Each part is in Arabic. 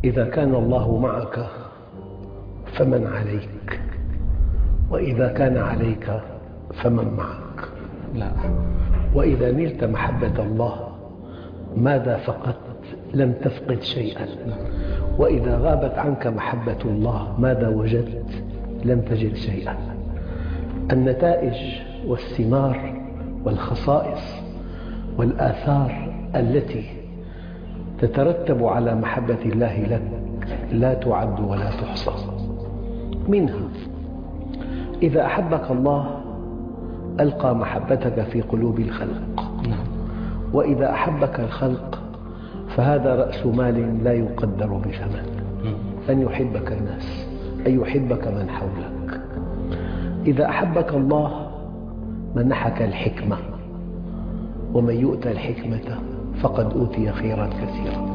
إذا كان الله معك فمن عليك، وإذا كان عليك فمن معك. لا. وإذا نلت محبة الله ماذا فقدت؟ لم تفقد شيئا. وإذا غابت عنك محبة الله ماذا وجدت؟ لم تجد شيئا. النتائج والثمار والخصائص والآثار التي تترتب على محبة الله لك لا تعد ولا تحصى. منها إذا أحبك الله ألقى محبتك في قلوب الخلق، وإذا أحبك الخلق فهذا رأس مال لا يقدر بثمن، أن يحبك الناس، أن يحبك من حولك. إذا أحبك الله منحك الحكمة، ومن يؤتى الحكمة فقد أوتي خيرا كثيرا.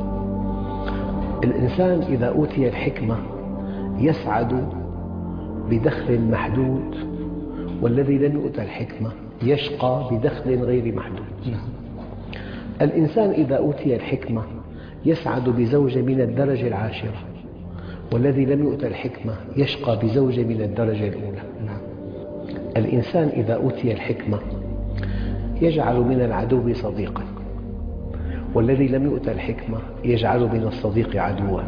الإنسان إذا أوتي الحكمة يسعد بدخل محدود، والذي لم يؤتى الحكمة يشقى بدخل غير محدود. الإنسان إذا أوتي الحكمة يسعد بزوجة من الدرجة العاشرة، والذي لم يؤتى الحكمة يشقى بزوجة من الدرجة الأولى. الإنسان إذا أوتي الحكمة يجعل من العدو صديقا، والذي لم يؤتى الحكمة يجعل من الصديق عدوا.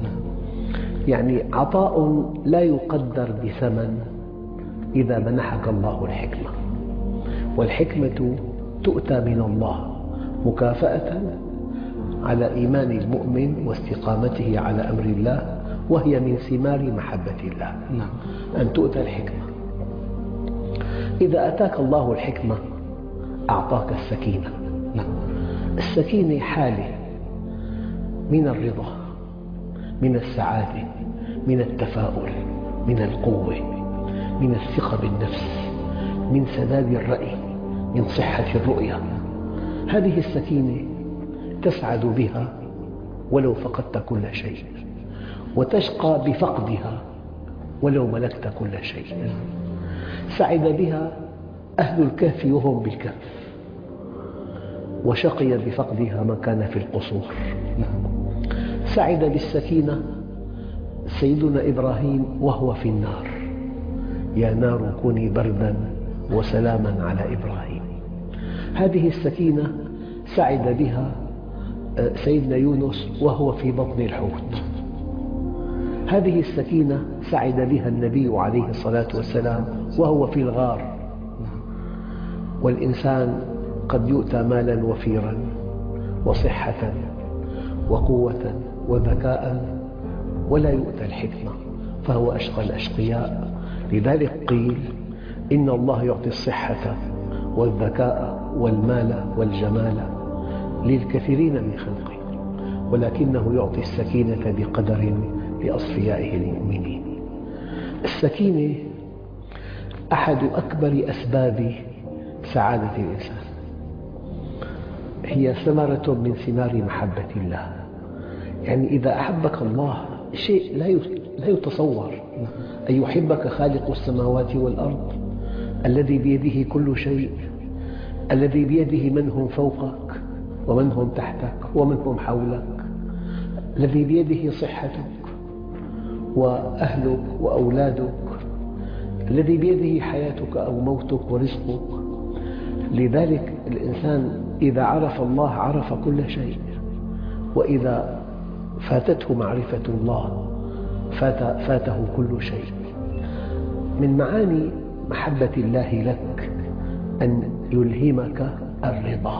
يعني عطاء لا يقدر بثمن إذا منحك الله الحكمة. والحكمة تؤتى من الله مكافأة على إيمان المؤمن واستقامته على أمر الله، وهي من ثمار محبة الله أن تؤتى الحكمة. إذا أتاك الله الحكمة أعطاك السكينة. السكينة حالة من الرضا، من السعادة، من التفاؤل، من القوة، من الثقة بالنفس، من سداد الرأي، من صحة الرؤية. هذه السكينة تسعد بها ولو فقدت كل شيء، وتشقى بفقدها ولو ملكت كل شيء. سعد بها أهل الكهف وهم بالكهف، وشقي بفقدها من كان في القصور. سعد بالسكينة سيدنا إبراهيم وهو في النار، يا نار كوني بردا وسلاما على إبراهيم. هذه السكينة سعد بها سيدنا يونس وهو في بطن الحوت. هذه السكينة سعد بها النبي عليه الصلاة والسلام وهو في الغار. والإنسان قد يؤتى مالا وفيرا وصحة وقوة وذكاء ولا يؤتى الحكمة، فهو أشقى الأشقياء. لذلك قيل إن الله يعطي الصحة والذكاء والمال والجمال للكثيرين من خلقه، ولكنه يعطي السكينة بقدر لأصفيائه المؤمنين. السكينة أحد أكبر أسباب سعادة الإنسان، هي ثمرة من ثمار محبة الله. يعني إذا أحبك الله شيء لا يتصور، أن يحبك خالق السماوات والأرض الذي بيده كل شيء، الذي بيده من هم فوقك ومن هم تحتك ومن هم حولك، الذي بيده صحتك وأهلك وأولادك، الذي بيده حياتك أو موتك ورزقك. لذلك الإنسان إذا عرف الله عرف كل شيء، وإذا فاتته معرفة الله فاته كل شيء. من معاني محبة الله لك أن يلهمك الرضا.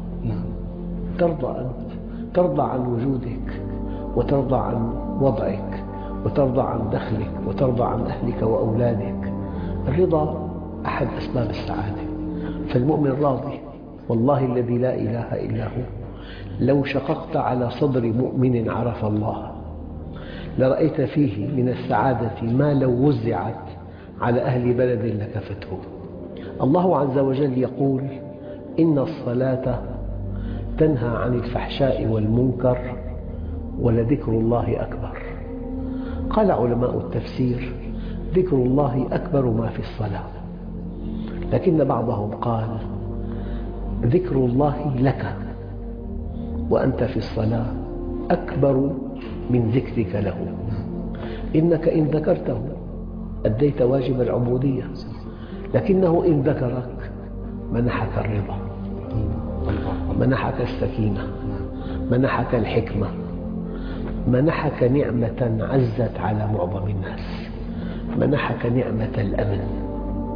ترضى عن وجودك، وترضى عن وضعك، وترضى عن دخلك، وترضى عن أهلك وأولادك. الرضا أحد أسباب السعادة. فالمؤمن راضي، والله الذي لا إله إلا هو لو شققت على صدر مؤمن عرف الله لرأيت فيه من السعادة ما لو وزعت على أهل بلد لكفته. الله عز وجل يقول إن الصلاة تنهى عن الفحشاء والمنكر ولذكر الله أكبر. قال علماء التفسير ذكر الله أكبر ما في الصلاة، لكن بعضهم قال ذكر الله لك وأنت في الصلاة أكبر من ذكرك له، إنك إن ذكرته أديت واجب العبودية، لكنه إن ذكرك منحك الرضا، منحك السكينة، منحك الحكمة، منحك نعمة عزت على معظم الناس، منحك نعمة الأمن.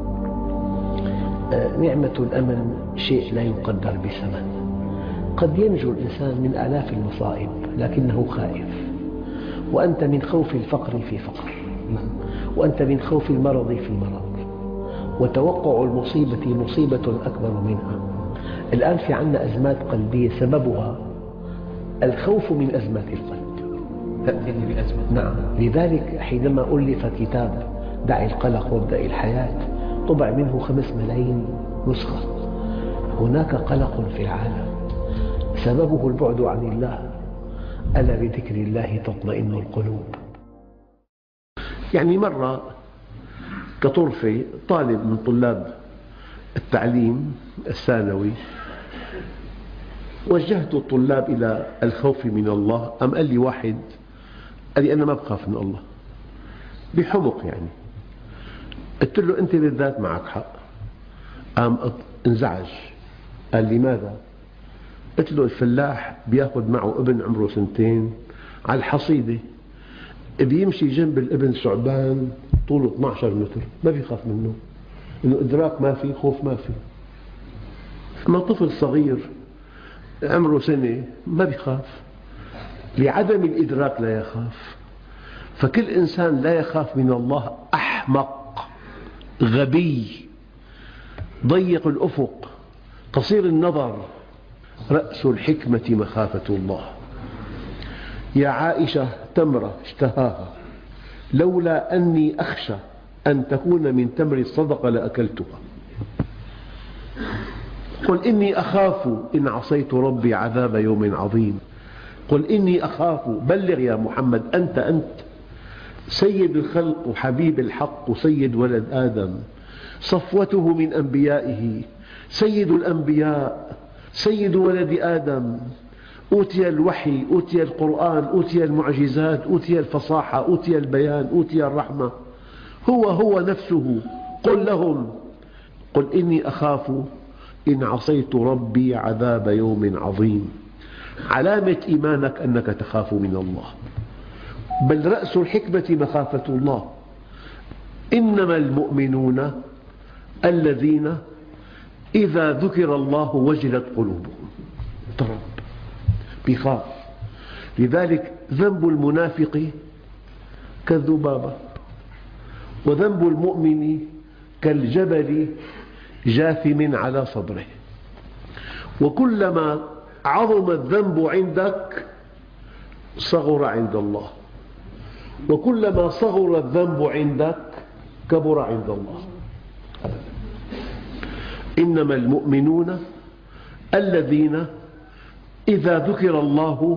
نعمة الأمن شيء لا يقدر بثمن. قد ينجو الإنسان من آلاف المصائب لكنه خائف، وأنت من خوف الفقر في فقر، وأنت من خوف المرض في مرض، وتوقع المصيبة مصيبة أكبر منها. الآن في عنا أزمات قلبية سببها الخوف من أزمات القلب. نعم، لذلك حينما ألف كتاب دع القلق وابدأ الحياة طبع منه 5 ملايين نسخة. هناك قلق في العالم سببه البعد عن الله، ألا بذكر الله تطمئن القلوب. يعني مرة كطرفة طالب من طلاب التعليم الثانوي وجهت الطلاب إلى الخوف من الله، قال لي واحد قال لي أنا ما بخاف من الله بحمق يعني. قلت له أنت بالذات معك حق. قام انزعج قال لي ماذا؟ قلت له الفلاح بياخذ معه ابن عمره 2 على الحصيدة، بيمشي جنب الابن ثعبان طوله 12 متر ما بيخاف منه، إنه إدراك ما في، خوف ما في. أما طفل صغير عمره 1 سنة ما بيخاف، لعدم الإدراك لا يخاف. فكل إنسان لا يخاف من الله أحمق، غبي، ضيق الأفق، قصير النظر. رأس الحكمة مخافة الله. يا عائشة تمرة اشتهاها لولا أني أخشى أن تكون من تمر الصدقة لأكلتها. قل إني أخاف إن عصيت ربي عذاب يوم عظيم. قل إني أخاف، بلغ يا محمد، أنت سيد الخلق وحبيب الحق وسيد ولد آدم، صفوته من أنبيائه، سيد الأنبياء، سيد ولد آدم، أوتي الوحي، أوتي القرآن، أوتي المعجزات، أوتي الفصاحة، أوتي البيان، أوتي الرحمة، هو نفسه. قل لهم قل إني أخاف إن عصيت ربي عذاب يوم عظيم. علامة إيمانك أنك تخاف من الله. بل رأس الحكمة مخافة الله. إنما المؤمنون الذين إذا ذكر الله وجلت قلوبهم. اضطرب، بيخاف. لذلك ذنب المنافق كالذبابة، وذنب المؤمن كالجبل جاثم على صدره. وكلما عظم الذنب عندك صغر عند الله، وكلما صغر الذنب عندك كبر عند الله. إنما المؤمنون الذين إذا ذكر الله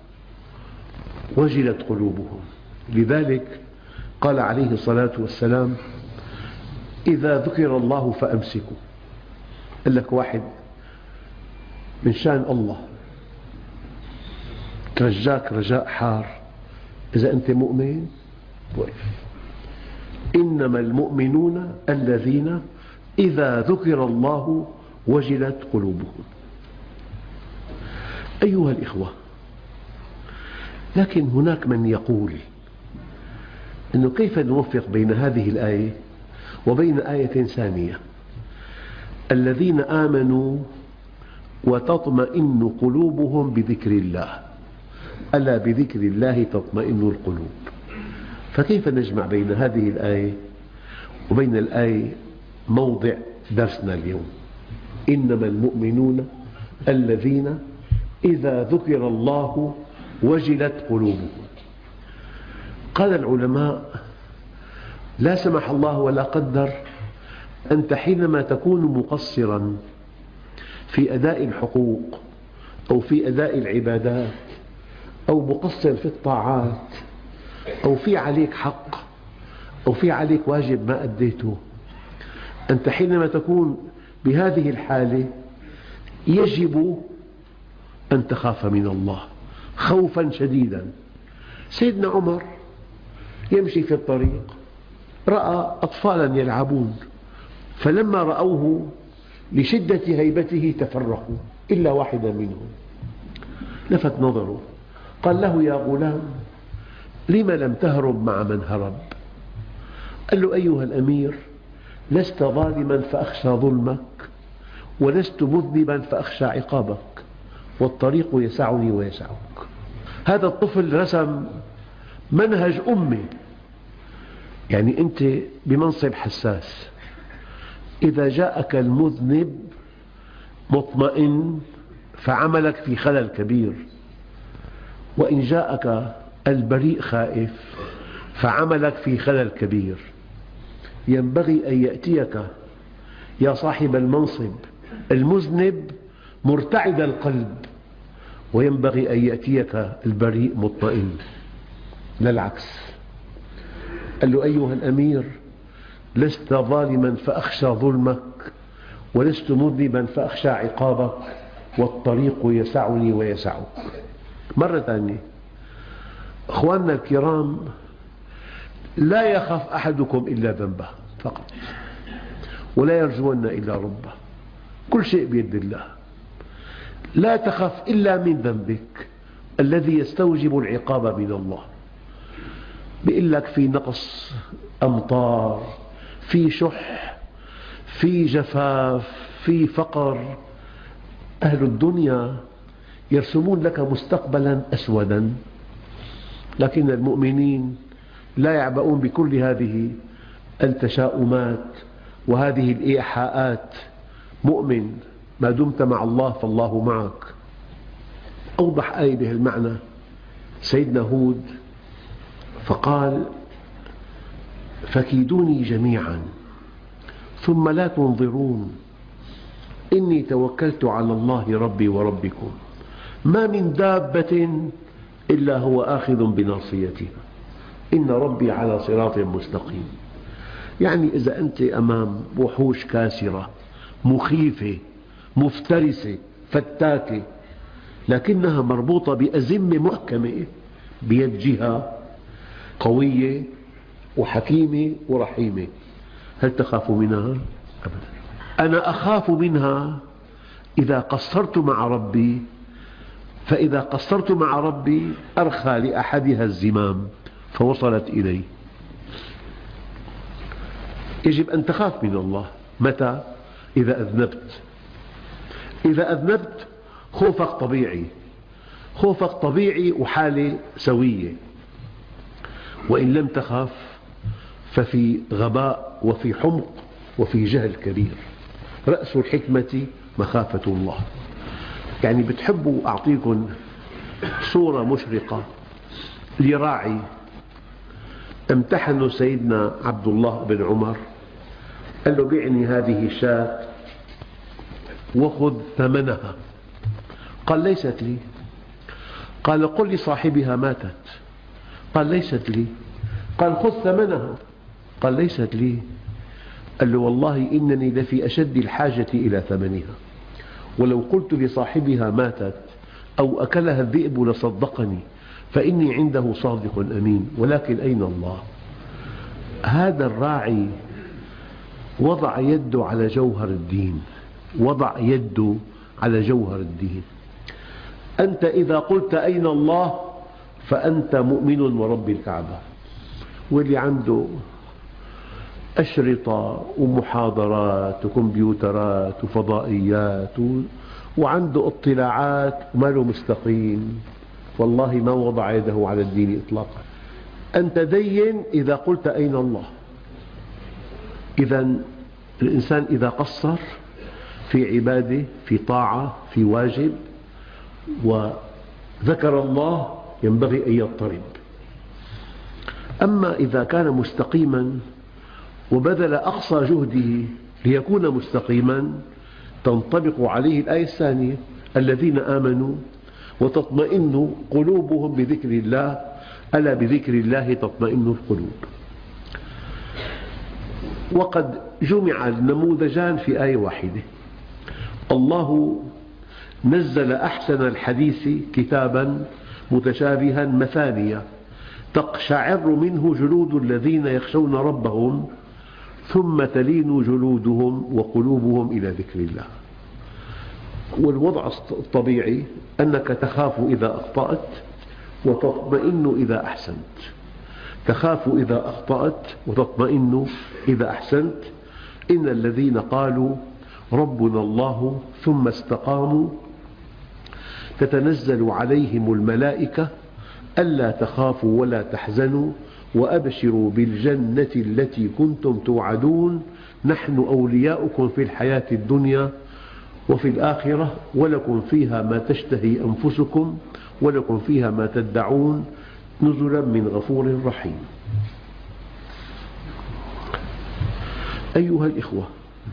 وجلت قلوبهم. لذلك قال عليه الصلاة والسلام إذا ذكر الله فأمسكوا. قال لك واحد من شأن الله ترجاك رجاء حار، إذا أنت مؤمن وقف. إنما المؤمنون الذين إذا ذكر الله وجلت قلوبهم. أيها الإخوة، لكن هناك من يقول أنه كيف نوفق بين هذه الآية وبين آية ثانية الذين آمنوا وتطمئن قلوبهم بذكر الله، ألا بذكر الله تطمئن القلوب. فكيف نجمع بين هذه الآية وبين الآية موضع درسنا اليوم؟ إنما المؤمنون الذين إذا ذكر الله وجلت قلوبهم. قال العلماء لا سمح الله ولا قدر أنت حينما تكون مقصرا في أداء الحقوق أو في أداء العبادات أو مقصر في الطاعات أو في عليك حق أو في عليك واجب ما أديته، أنت حينما تكون بهذه الحالة يجب أن تخاف من الله خوفا شديدا. سيدنا عمر يمشي في الطريق، رأى أطفالا يلعبون، فلما رأوه لشدة هيبته تفرقوا إلا واحدا منهم، لفت نظره، قال له: يا غلام، لم لم تهرب مع من هرب؟ قال له: أيها الأمير، لست ظالما فأخشى ظلمك، ولست مذنبا فأخشى عقابك، والطريق يسعني ويسعك. هذا الطفل رسم منهج أمة. يعني أنت بمنصب حساس، إذا جاءك المذنب مطمئن فعملك في خلل كبير، وإن جاءك البريء خائف فعملك في خلل كبير. ينبغي أن يأتيك يا صاحب المنصب المذنب مرتعد القلب، وينبغي أن يأتيك البريء مطمئن، لا العكس. قال له: أيها الأمير، لست ظالما فأخشى ظلمك، ولست مذنبا فأخشى عقابك، والطريق يسعني ويسعك. مرة ثانية، أخواننا الكرام، لا يخاف أحدكم إلا ذنبه فقط، ولا يرجون إلا ربه، كل شيء بيد الله. لا تخف إلا من ذنبك الذي يستوجب العقاب من الله. بيقول لك في نقص أمطار، في شح، في جفاف، في فقر، أهل الدنيا يرسمون لك مستقبلا أسودا، لكن المؤمنين لا يعبؤون بكل هذه التشاؤمات وهذه الإيحاءات. مؤمن ما دمت مع الله فالله معك. أوضح آية به المعنى سيدنا هود، فقال: فكيدوني جميعا ثم لا تنظرون إني توكلت على الله ربي وربكم ما من دابة إلا هو آخذ بناصيتها إن ربي على صراط مستقيم. يعني إذا أنت أمام وحوش كاسرة مخيفة مفترسة فتاكة، لكنها مربوطة بأزمة محكمة بيد جهة قوية وحكيمة ورحيمة، هل تخاف منها؟ أبدا. أنا أخاف منها إذا قصرت مع ربي، فإذا قصرت مع ربي أرخى لأحدها الزمام فوصلت إلي. يجب أن تخاف من الله. متى؟ إذا أذنبت. إذا أذنبت خوفك طبيعي، خوفك طبيعي وحالة سوية. وإن لم تخف ففي غباء وفي حمق وفي جهل كبير. رأس الحكمة مخافة الله. يعني بتحبوا أعطيكم صورة مشرقة لراعي امتحنوا سيدنا عبد الله بن عمر، قال له: بعني هذه الشاة وخذ ثمنها. قال: ليست لي. قال: قل لصاحبها ماتت. قال: ليست لي. قال: خذ ثمنها. قال: ليست لي. قال له: والله إنني لفي أشد الحاجة إلى ثمنها، ولو قلت لصاحبها ماتت أو أكلها الذئب لصدقني، فإني عنده صادق أمين، ولكن أين الله؟ هذا الراعي وضع يده على جوهر الدين، وضع يده على جوهر الدين. أنت إذا قلت أين الله فأنت مؤمن ورب الكعبة. واللي عنده أشرطة ومحاضرات وكمبيوترات وفضائيات وعنده اطلاعات وماله مستقيم، والله ما وضع يده على الدين إطلاقا. أنت دين إذا قلت أين الله. إذن الإنسان إذا قصر في عبادة، في طاعة، في واجب، وذكر الله، ينبغي أن يضطرب. أما إذا كان مستقيما وبذل أقصى جهده ليكون مستقيما، تنطبق عليه الآية الثانية: الذين آمنوا وتطمئن قلوبهم بذكر الله، ألا بذكر الله تطمئن القلوب. وقد جمع النموذجان في آية واحدة. الله نزل أحسن الحديث كتابا متشابها مثانية تقشعر منه جلود الذين يخشون ربهم ثم تلين جلودهم وقلوبهم إلى ذكر الله. والوضع الطبيعي أنك تخاف إذا أخطأت وتطمئن إذا أحسنت. تخاف إذا أخطأت وتطمئن إذا أحسنت. إن الذين قالوا ربنا الله ثم استقاموا تتنزل عليهم الملائكة ألا تخافوا ولا تحزنوا وأبشروا بالجنة التي كنتم توعدون نحن أولياؤكم في الحياة الدنيا وفي الآخرة ولكم فيها ما تشتهي أنفسكم ولكم فيها ما تدعون نزلا من غفور رحيم. أيها الإخوة،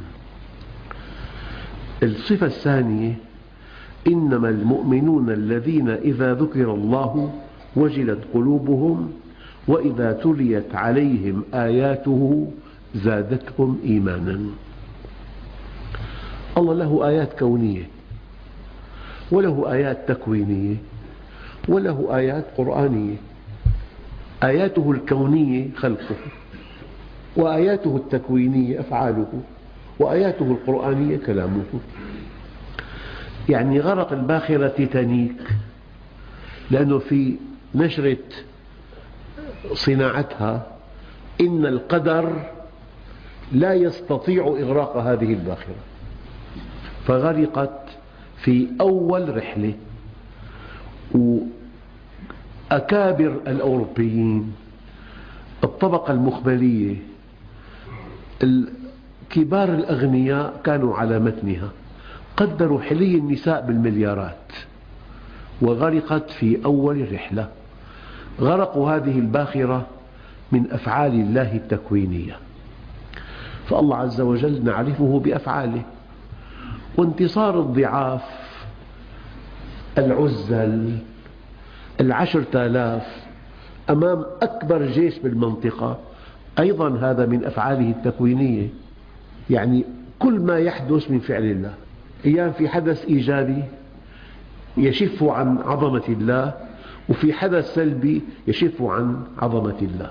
الصفة الثانية: إنما المؤمنون الذين إذا ذكر الله وجلت قلوبهم وإذا تليت عليهم آياته زادتهم إيمانا. الله له آيات كونية وله آيات تكوينية وله آيات قرآنية. آياته الكونية خلقه، وآياته التكوينية أفعاله، وآياته القرآنية كلامه. يعني غرق الباخرة تيتانيك لأنه في نشرة صناعتها إن القدر لا يستطيع إغراق هذه الباخرة، فغرقت في أول رحلة. وأكابر الأوروبيين، الطبقة المخبلية، كبار الأغنياء كانوا على متنها، قدروا حلي النساء بالمليارات، وغرقت في أول رحلة. غرقوا هذه الباخرة من أفعال الله التكوينية. فالله عز وجل نعرفه بأفعاله، وانتصار الضعاف العزل 10,000 أمام أكبر جيش بالمنطقة أيضا هذا من أفعاله التكوينية. يعني كل ما يحدث من فعل الله. أيام في حدث إيجابي يشف عن عظمة الله، وفي حدث سلبي يشف عن عظمة الله.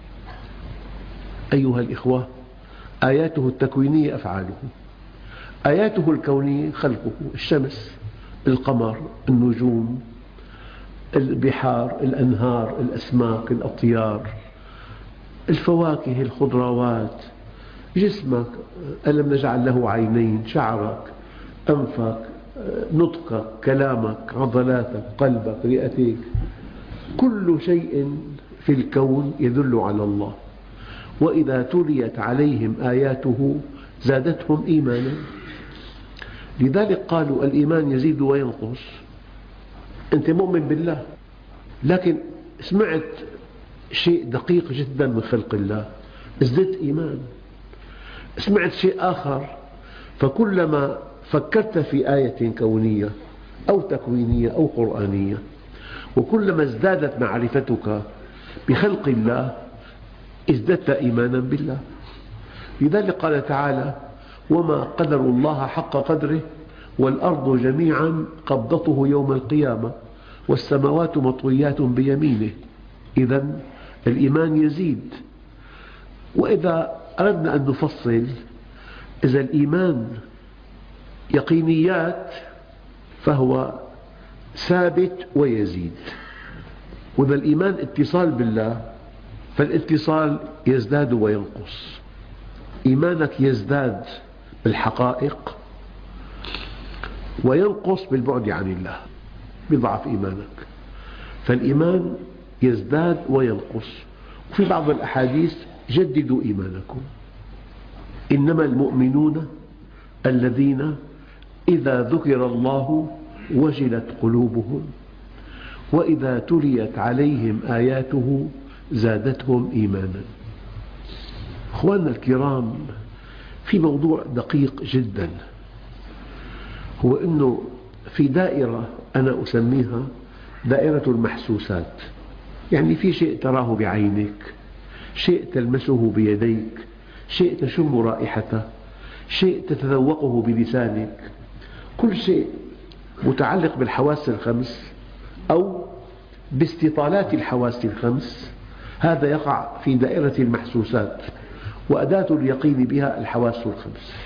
أيها الإخوة، آياته التكوينية أفعاله، آياته الكونية خلقه: الشمس، القمر، النجوم، البحار، الأنهار، الأسماك، الأطيار، الفواكه، الخضروات، جسمك، ألم نجعل له عينين، شعرك، أنفك، نطقك، كلامك، عضلاتك، قلبك، رئتك، كل شيء في الكون يدل على الله. وإذا تليت عليهم آياته زادتهم إيمانا. لذلك قالوا الإيمان يزيد وينقص. أنت مؤمن بالله، لكن سمعت شيء دقيق جدا من خلق الله ازددت إيمان. سمعت شيء آخر، فكلما فكرت في آية كونية أو تكوينية أو قرآنية، وكلما ازدادت معرفتك بخلق الله ازددت إيمانا بالله. لذلك قال تعالى: وما قدر الله حق قدره والأرض جميعا قبضته يوم القيامة والسماوات مطويات بيمينه. إذن الإيمان يزيد. وإذا أردنا أن نفصل، إذا الإيمان يقينيات فهو ثابت ويزيد، وإذا الإيمان اتصال بالله فالاتصال يزداد وينقص. إيمانك يزداد بالحقائق وينقص بالبعد عن الله، بضعف إيمانك. فالإيمان يزداد وينقص. وفي بعض الأحاديث: جددوا إيمانكم. إنما المؤمنون الذين إذا ذكر الله وجلت قلوبهم وإذا تليت عليهم آياته زادتهم إيمانا. أخواننا الكرام، في موضوع دقيق جدا، هو أنه في دائرة أنا أسميها دائرة المحسوسات. يعني في شيء تراه بعينك، شيء تلمسه بيديك، شيء تشم رائحته، شيء تتذوقه بلسانك. كل شيء متعلق بالحواس الخمس أو باستطالات الحواس الخمس هذا يقع في دائرة المحسوسات، وأداة اليقين بها الحواس الخمس.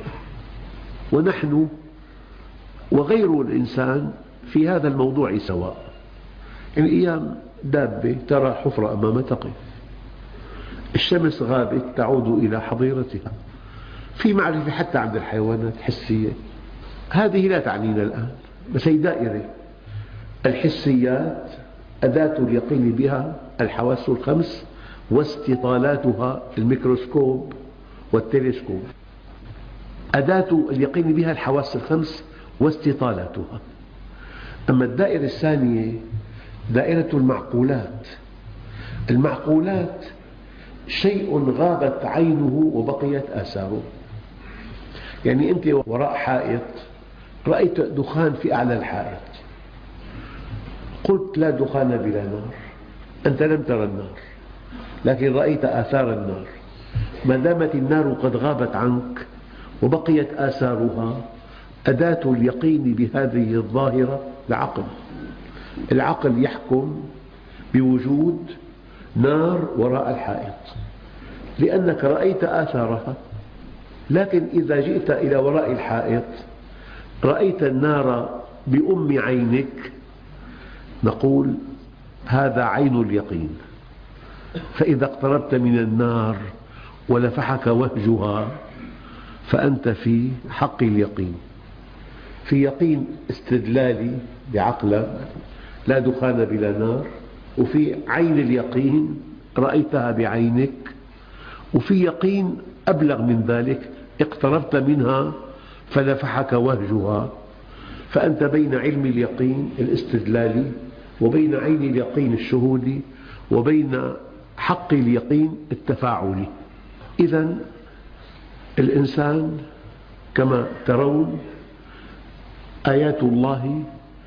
ونحن وغير الإنسان في هذا الموضوع سواء. يعني أيام دابة ترى حفرة أمام تقف، الشمس غابت تعود إلى حظيرتها. في معرفة حتى عند الحيوانات حسية، هذه لا تعنينا الآن، بس هي دائرة. الحسيات أداة اليقين بها الحواس الخمس، واستطالاتها الميكروسكوب والتلسكوب. أداة اليقين بها الحواس الخمس واستطالاتها. أما الدائرة الثانية دائرة المعقولات. المعقولات شيء غابت عينه وبقيت آثاره. يعني أنت وراء حائط رأيت دخان في أعلى الحائط، قلت لا دخان بلا نار. أنت لم ترى النار لكن رأيت آثار النار. ما دامت النار قد غابت عنك وبقيت آثارها، أداة اليقين بهذه الظاهرة العقل. العقل يحكم بوجود نار وراء الحائط لأنك رأيت آثارها. لكن إذا جئت إلى وراء الحائط رأيت النار بأم عينك، نقول هذا عين اليقين. فإذا اقتربت من النار ولفحك وهجها فأنت في حق اليقين، في يقين استدلالي بعقلك لا دخان بلا نار، وفي عين اليقين رأيتها بعينك، وفي يقين أبلغ من ذلك اقتربت منها فلفحك وهجها. فأنت بين علم اليقين الاستدلالي وبين عين اليقين الشهودي وبين حق اليقين التفاعلي. إذن الإنسان كما ترون آيات الله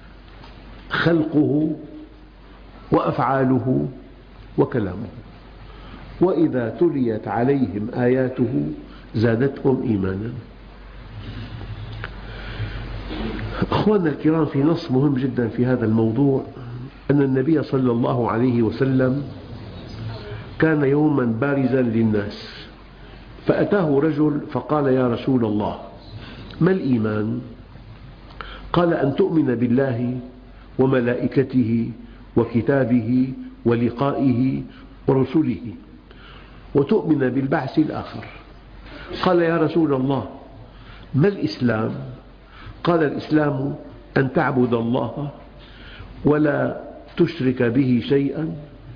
خلقه وأفعاله وكلامه، وإذا تليت عليهم آياته زادتهم إيمانا. أخواننا الكرام، في نص مهم جدا في هذا الموضوع أن النبي صلى الله عليه وسلم كان يوما بارزا للناس، فأتاه رجل فقال: يا رسول الله، ما الإيمان؟ قال: أن تؤمن بالله وملائكته وكتابه ولقائه ورسله وتؤمن بالبعث الآخر. قال: يا رسول الله، ما الإسلام؟ قال: الإسلام أن تعبد الله ولا تشرك به شيئا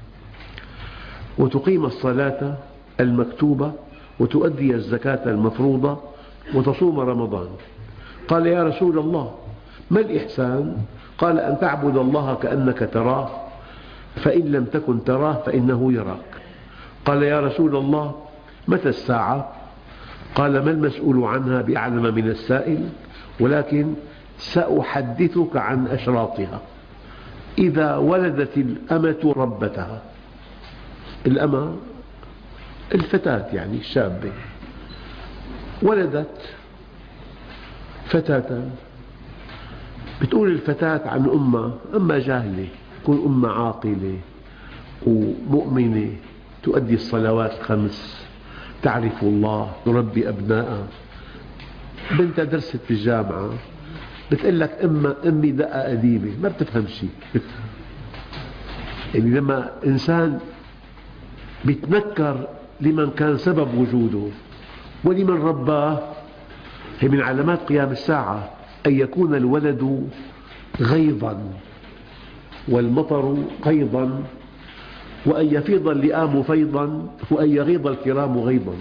وتقيم الصلاة المكتوبة وتؤدي الزكاة المفروضة وتصوم رمضان. قال: يا رسول الله، ما الإحسان؟ قال: أن تعبد الله كأنك تراه فإن لم تكن تراه فإنه يراك. قال: يا رسول الله، متى الساعة؟ قال: ما المسؤول عنها بأعلم من السائل، ولكن سأحدثك عن أشراطها. إذا ولدت الأمة ربتها. الأمة الفتاة يعني الشابة، ولدت فتاة، بتقول الفتاة عن أمها جاهلة، تكون أمها عاقلة ومؤمنة تؤدي الصلوات الخمس، تعرف الله، تربي أبنائها. بنتها درست في الجامعة بتقول لك أمي دقة قديمة، ما بتفهم شيء. يعني لما إنسان بيتنكر لمن كان سبب وجوده ولمن رباه، هي من علامات قيام الساعة أن يكون الولد غيظا والمطر قيضا وأن يفيض اللئام فيضا وأن يغيض الكرام غيظا.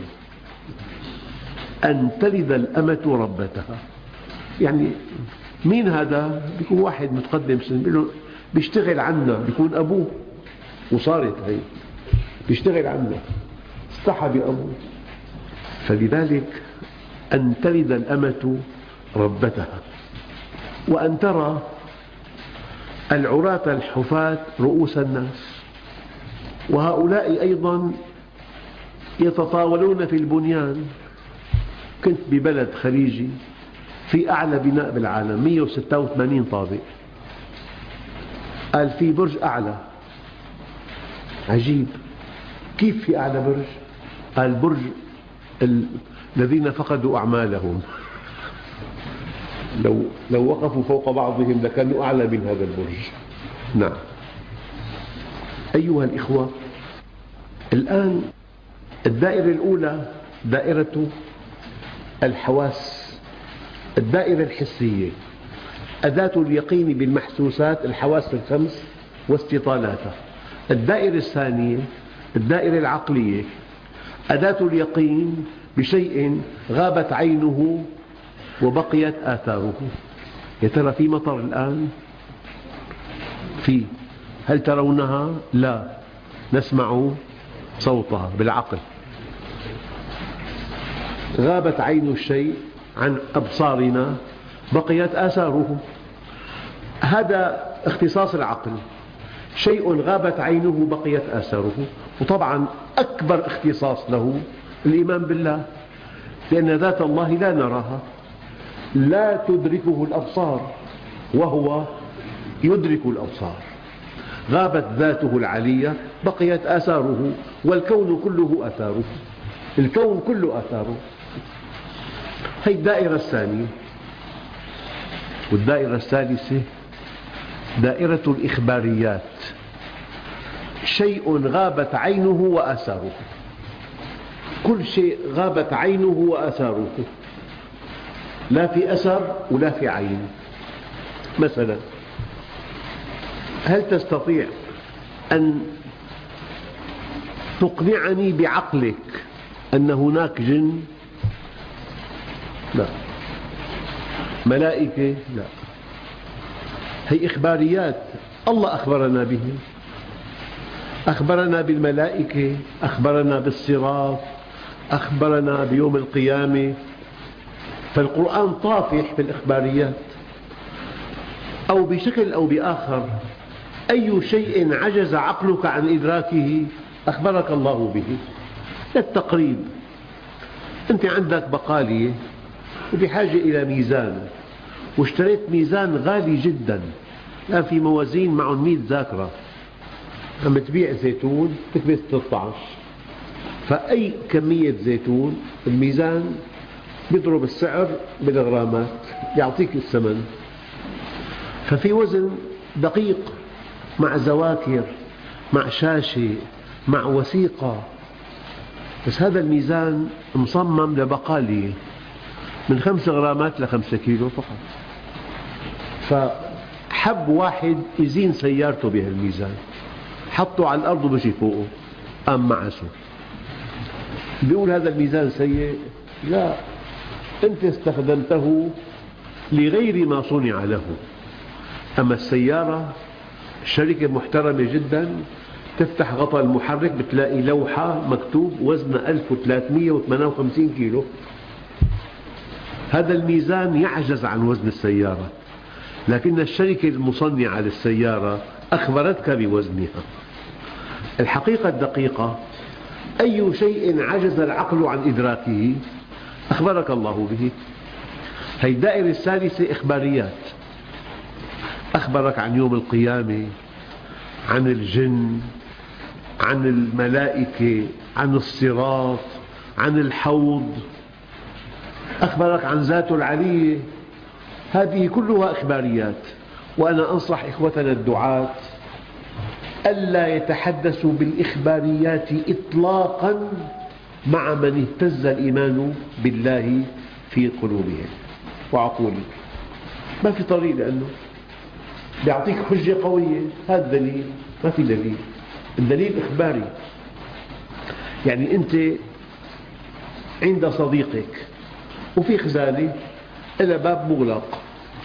أن تلد الأمة ربتها. يعني مين هذا؟ بيكون واحد متقدم سن بيشتغل عنا، بيكون أبوه، وصارت هي بيشتغل عنا، استحى بأبوه. فلذلك أن تلد الأمة ربتها، وأن ترى العراة الحفاة رؤوس الناس، وهؤلاء أيضا يتطاولون في البنيان. كنت ببلد خليجي في أعلى بناء بالعالم 186 طابق، قال في برج أعلى عجيب كيف في أعلى برج؟ قال برج الذين فقدوا أعمالهم، لو وقفوا فوق بعضهم لكانوا أعلى من هذا البرج. نعم. أيها الإخوة، الآن الدائرة الأولى دائرة الحواس، الدائرة الحسية، أداة اليقين بالمحسوسات، الحواس الخمس واستطالاتها. الدائرة الثانية الدائرة العقلية، أداة اليقين بشيء غابت عينه وبقيت آثاره. يا ترى في مطر الآن؟ في. هل ترونها؟ لا، نسمع صوتها بالعقل. غابت عين الشيء عن أبصارنا، بقيت آثاره. هذا اختصاص العقل، شيء غابت عينه بقيت آثاره. وطبعا أكبر اختصاص له الإيمان بالله، لأن ذات الله لا نراها، لا تدركه الأبصار وهو يدرك الأبصار. غابت ذاته العلية بقيت آثاره، والكون كله آثاره، الكون كله آثاره. هي الدائرة الثانية. والدائرة الثالثة دائرة الإخباريات، شيء غابت عينه وآثاره. كل شيء غابت عينه وآثاره، لا في أثر ولا في عين. مثلا، هل تستطيع أن تقنعني بعقلك أن هناك جن؟ لا. ملائكة؟ لا. هي إخباريات الله أخبرنا به، أخبرنا بالملائكة، أخبرنا بالصراط، أخبرنا بيوم القيامة. فالقرآن طافح في الإخباريات. أو بشكل أو بآخر، أي شيء عجز عقلك عن إدراكه أخبرك الله به. للتقريب، أنت عندك بقالية وبحاجة إلى ميزان، واشتريت ميزان غالي جدا، الآن في موازين معهم 100 ذاكرة، عم تبيع زيتون تكبس 13، فأي كمية زيتون الميزان بيضرب السعر بالغرامات يعطيك الثمن. ففي وزن دقيق مع زواكر مع شاشة مع وثيقة، بس هذا الميزان مصمم لبقالية من 5 غرامات ل5 كيلو فقط. فحب واحد يزين سيارته بهالميزان، حطه على الأرض ومشي فوقه، قام معسه. بيقول هذا الميزان سيء؟ لا، أنت استخدمته لغير ما صنع له. أما السيارة شركة محترمة جدا، تفتح غطاء المحرك بتلاقي لوحة مكتوب وزنها 1358 كيلو. هذا الميزان يعجز عن وزن السيارة، لكن الشركة المصنعة للسيارة أخبرتك بوزنها. الحقيقة الدقيقة، أي شيء عجز العقل عن إدراكه أخبرك الله به. هي الدائرة الثالثة إخباريات، أخبرك عن يوم القيامة، عن الجن، عن الملائكة، عن الصراط، عن الحوض، أخبرك عن ذاته العلية. هذه كلها إخباريات. وأنا أنصح إخوتنا الدعاة ألا يتحدثوا بالإخباريات إطلاقا مع من اهتز الإيمان بالله في قلوبهم وعقولهم. ما في طريق، لأنه بيعطيك حجة قوية، هذا دليل، ما في دليل. الدليل إخباري. يعني أنت عند صديقك وفي خزانة إلى باب مغلق،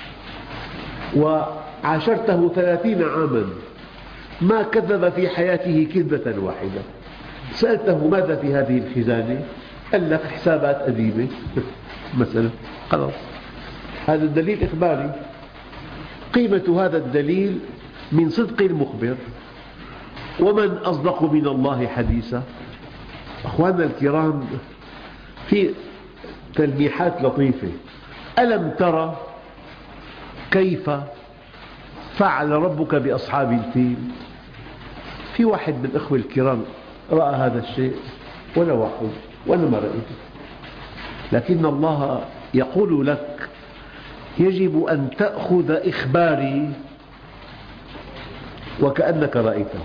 وعاشرته 30 عاما، ما كذب في حياته كذبة واحدة. سألته ماذا في هذه الخزانة؟ قال لك حسابات قديمة مثلا. خلاص، هذا الدليل إخباري. قيمة هذا الدليل من صدق المخبر. ومن أصدق من الله حديثا. أخواننا الكرام، في تلميحات لطيفة. ألم ترى كيف فعل ربك بأصحاب الفيل؟ في واحد من الأخوة الكرام رأى هذا الشيء ولا واحد وأنا ما رأيته، لكن الله يقول لك يجب أن تأخذ إخباري وكأنك رأيته.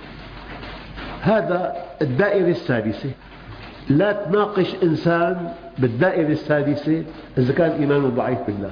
هذا الدائرة السادسة، لا تناقش إنسان بالدائرة السادسة إذا كان إيمانه ضعيف بالله.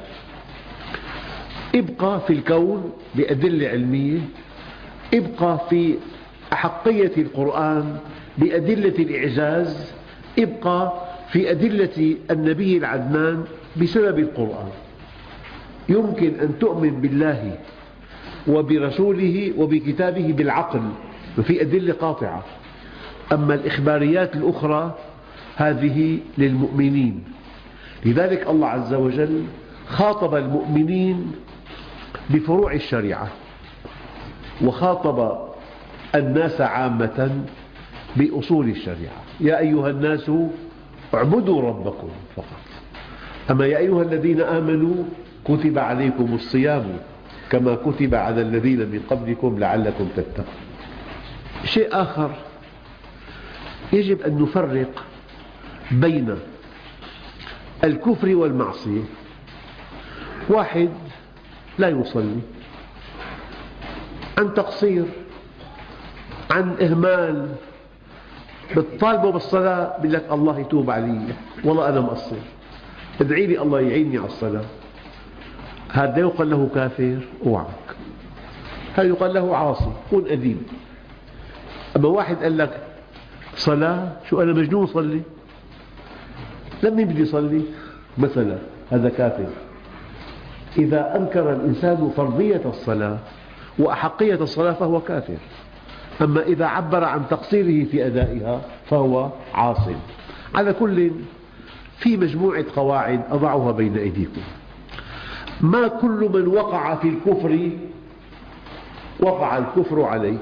ابقى في الكون بأدلة علمية، ابقى في أحقية القرآن بأدلة الإعجاز، ابقى في أدلة النبي العدنان بسبب القرآن. يمكن أن تؤمن بالله وبرسوله وبكتابه بالعقل وفي أدلة قاطعة، أما الإخباريات الأخرى هذه للمؤمنين. لذلك الله عز وجل خاطب المؤمنين بفروع الشريعة، وخاطب الناس عامة بأصول الشريعة. يا أيها الناس اعبدوا ربكم فقط. أما يا أيها الذين آمنوا كتب عليكم الصيام كما كتب على الذين من قبلكم لعلكم تتقون. شيء آخر، يجب أن نفرق بين الكفر والمعصية. واحد لا يصلي عن تقصير، عن إهمال، بتطالبه بالصلاة بيقول لك الله يتوب علي، والله أنا مقصر، ادعي لي الله يعيني على الصلاة. هذا يقال له كافر؟ اوعك. هذا يقال له عاصي، كن أديب. أما واحد قال لك صلاة، شو أنا مجنون صلي؟ لمن بدي صلي مثلا، هذا كافر. إذا أنكر الإنسان فرضية الصلاة وأحقية الصلاة فهو كافر. أما إذا عبر عن تقصيره في أدائها فهو عاصٍ. على كل، في مجموعة قواعد أضعها بين أيديكم. ما كل من وقع في الكفر وقع الكفر عليه.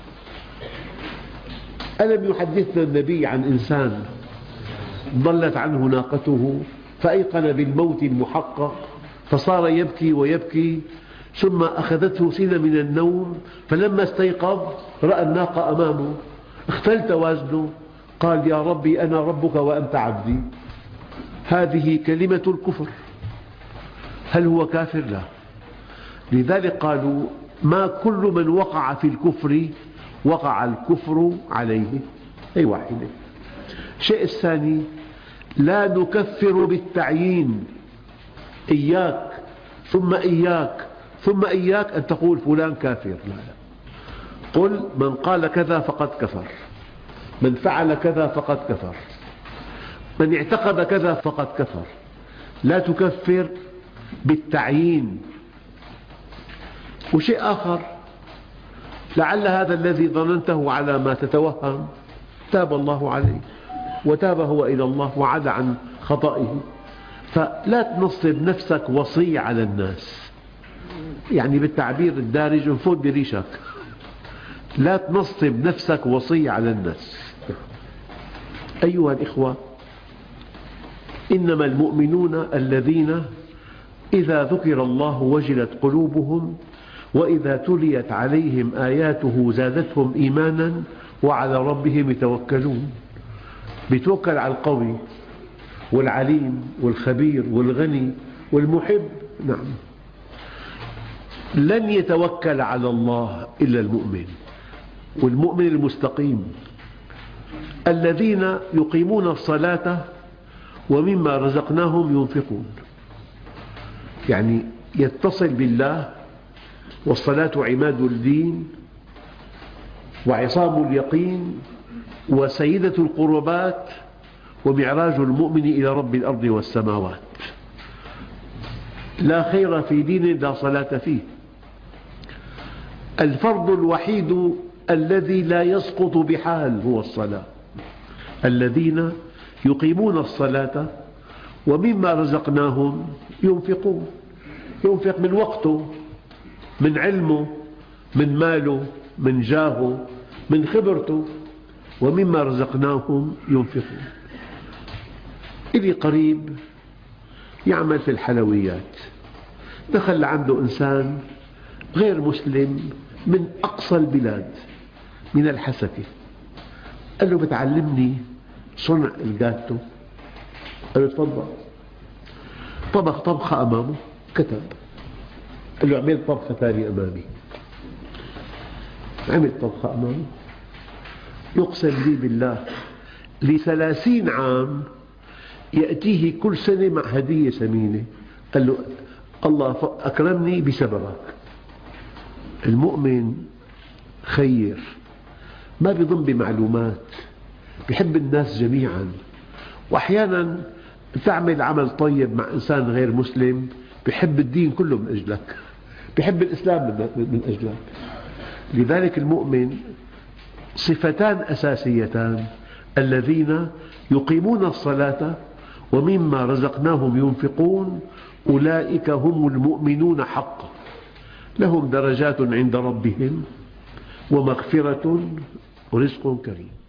ألم يحدثنا النبي عن إنسان ضلت عنه ناقته فأيقن بالموت المحقق فصار يبكي ويبكي، ثم أخذته سنة من النوم، فلما استيقظ رأى الناقة أمامه، اختل توازنه، قال يا ربي أنا ربك وأنت عبدي. هذه كلمة الكفر. هل هو كافر؟ لا. لذلك قالوا ما كل من وقع في الكفر وقع الكفر عليه. أي واحدة. الشيء الثاني، لا نكفر بالتعيين، إياك ثم إياك ثم إياك أن تقول فلان كافر. لا لا، قل من قال كذا فقد كفر، من فعل كذا فقد كفر، من اعتقد كذا فقد كفر. لا تكفر بالتعيين. وشيء آخر، لعل هذا الذي ظننته على ما تتوهم تاب الله عليه وتاب هو إلى الله وعاد عن خطئه. فلا تنصب نفسك وصي على الناس، يعني بالتعبير الدارج انفوت بريشك. لا تنصب نفسك وصي على الناس. أيها الإخوة، إنما المؤمنون الذين إذا ذكر الله وجلت قلوبهم وإذا تليت عليهم آياته زادتهم إيمانا وعلى ربهم يتوكلون. بيتوكل على القوي والعليم والخبير والغني والمحب. نعم، لن يتوكل على الله إلا المؤمن، والمؤمن المستقيم الذين يقيمون الصلاة ومما رزقناهم ينفقون. يعني يتصل بالله، والصلاة عماد الدين وعصام اليقين وسيدة القربات ومعراج المؤمن إلى رب الأرض والسماوات. لا خير في دين لا صلاة فيه. الفرض الوحيد الذي لا يسقط بحال هو الصلاة. الذين يقيمون الصلاة ومما رزقناهم ينفقون. ينفق من وقته، من علمه، من ماله، من جاهه، من خبرته، ومما رزقناهم ينفقون. إلي قريب يعمل في الحلويات، دخل عنده إنسان غير مسلم من أقصى البلاد، من الحسكة، قال له بتعلمني صنع الجاتو؟ قال له تفضل. طبخ طبخة أمامه، كتب. قال له اعمل طبخة ثانية أمامي. عمل طبخة أمامه. يقسم لي بالله ل30 عام يأتيه كل سنة مع هدية ثمينة. قال له الله أكرمني بسببك. المؤمن خير، ما بيضم بمعلومات، بيحب الناس جميعا، وأحيانا تعمل عمل طيب مع إنسان غير مسلم بيحب الدين كله من أجلك، بيحب الإسلام من أجلك. لذلك المؤمن صفتان أساسيتان: الذين يقيمون الصلاة ومما رزقناهم ينفقون أولئك هم المؤمنون حقا، لهم درجات عند ربهم ومغفرة ورزق كريم.